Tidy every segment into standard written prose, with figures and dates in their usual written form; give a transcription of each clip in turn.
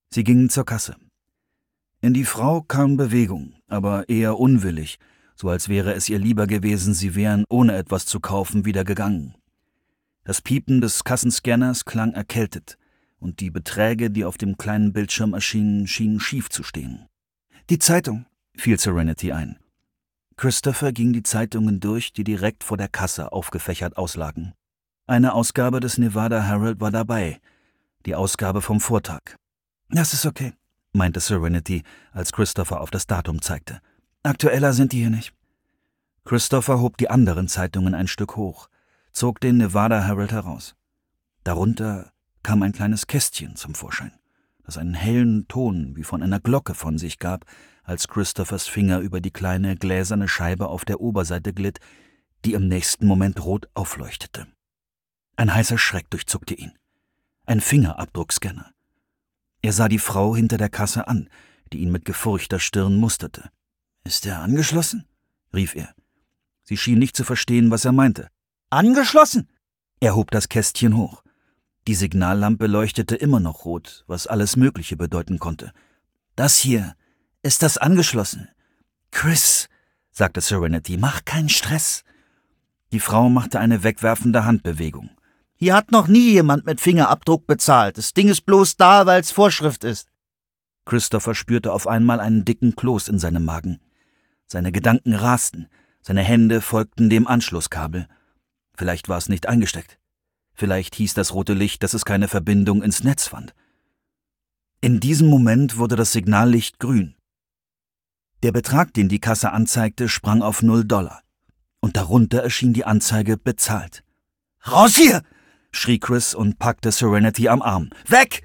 Sie gingen zur Kasse. In die Frau kam Bewegung, aber eher unwillig, so als wäre es ihr lieber gewesen, sie wären, ohne etwas zu kaufen, wieder gegangen. Das Piepen des Kassenscanners klang erkältet, und die Beträge, die auf dem kleinen Bildschirm erschienen, schienen schief zu stehen. »Die Zeitung«, fiel Serenity ein. Christopher ging die Zeitungen durch, die direkt vor der Kasse aufgefächert auslagen. Eine Ausgabe des Nevada Herald war dabei, die Ausgabe vom Vortag. »Das ist okay«, meinte Serenity, als Christopher auf das Datum zeigte. »Aktueller sind die hier nicht.« Christopher hob die anderen Zeitungen ein Stück hoch, zog den Nevada Herald heraus. Darunter kam ein kleines Kästchen zum Vorschein, das einen hellen Ton wie von einer Glocke von sich gab, als Christophers Finger über die kleine gläserne Scheibe auf der Oberseite glitt, die im nächsten Moment rot aufleuchtete. Ein heißer Schreck durchzuckte ihn. Ein Fingerabdruckscanner. Er sah die Frau hinter der Kasse an, die ihn mit gefurchter Stirn musterte. »Ist er angeschlossen?« rief er. Sie schien nicht zu verstehen, was er meinte. »Angeschlossen?« Er hob das Kästchen hoch. Die Signallampe leuchtete immer noch rot, was alles Mögliche bedeuten konnte. »Das hier, ist das angeschlossen?« »Chris«, sagte Serenity, »mach keinen Stress.« Die Frau machte eine wegwerfende Handbewegung. »Hier hat noch nie jemand mit Fingerabdruck bezahlt. Das Ding ist bloß da, weil's Vorschrift ist.« Christopher spürte auf einmal einen dicken Kloß in seinem Magen. Seine Gedanken rasten, seine Hände folgten dem Anschlusskabel. Vielleicht war es nicht eingesteckt. Vielleicht hieß das rote Licht, dass es keine Verbindung ins Netz fand. In diesem Moment wurde das Signallicht grün. Der Betrag, den die Kasse anzeigte, sprang auf $0. Und darunter erschien die Anzeige »bezahlt«. »Raus hier!« schrie Chris und packte Serenity am Arm. »Weg!«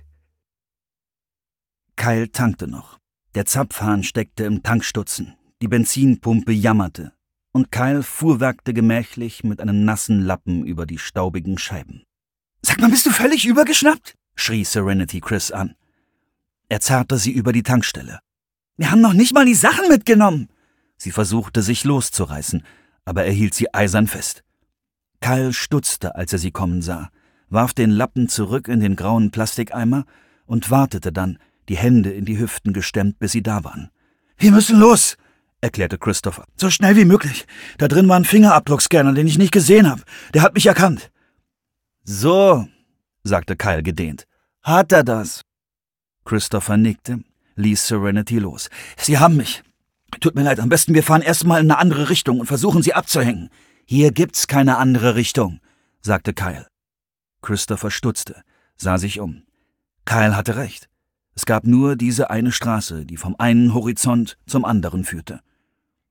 Kyle tankte noch. Der Zapfhahn steckte im Tankstutzen. Die Benzinpumpe jammerte. Und Kyle fuhrwerkte gemächlich mit einem nassen Lappen über die staubigen Scheiben. »Sag mal, bist du völlig übergeschnappt?« schrie Serenity Chris an. Er zerrte sie über die Tankstelle. »Wir haben noch nicht mal die Sachen mitgenommen!« Sie versuchte, sich loszureißen, aber er hielt sie eisern fest. Kyle stutzte, als er sie kommen sah, warf den Lappen zurück in den grauen Plastikeimer und wartete dann, die Hände in die Hüften gestemmt, bis sie da waren. »Wir müssen los«, erklärte Christopher. »So schnell wie möglich. Da drin war ein Fingerabdruckscanner, den ich nicht gesehen habe. Der hat mich erkannt.« »So«, sagte Kyle gedehnt. »Hat er das?« Christopher nickte, ließ Serenity los. »Sie haben mich. Tut mir leid, am besten wir fahren erstmal in eine andere Richtung und versuchen, sie abzuhängen.« »Hier gibt's keine andere Richtung«, sagte Kyle. Christopher stutzte, sah sich um. Kyle hatte recht. Es gab nur diese eine Straße, die vom einen Horizont zum anderen führte.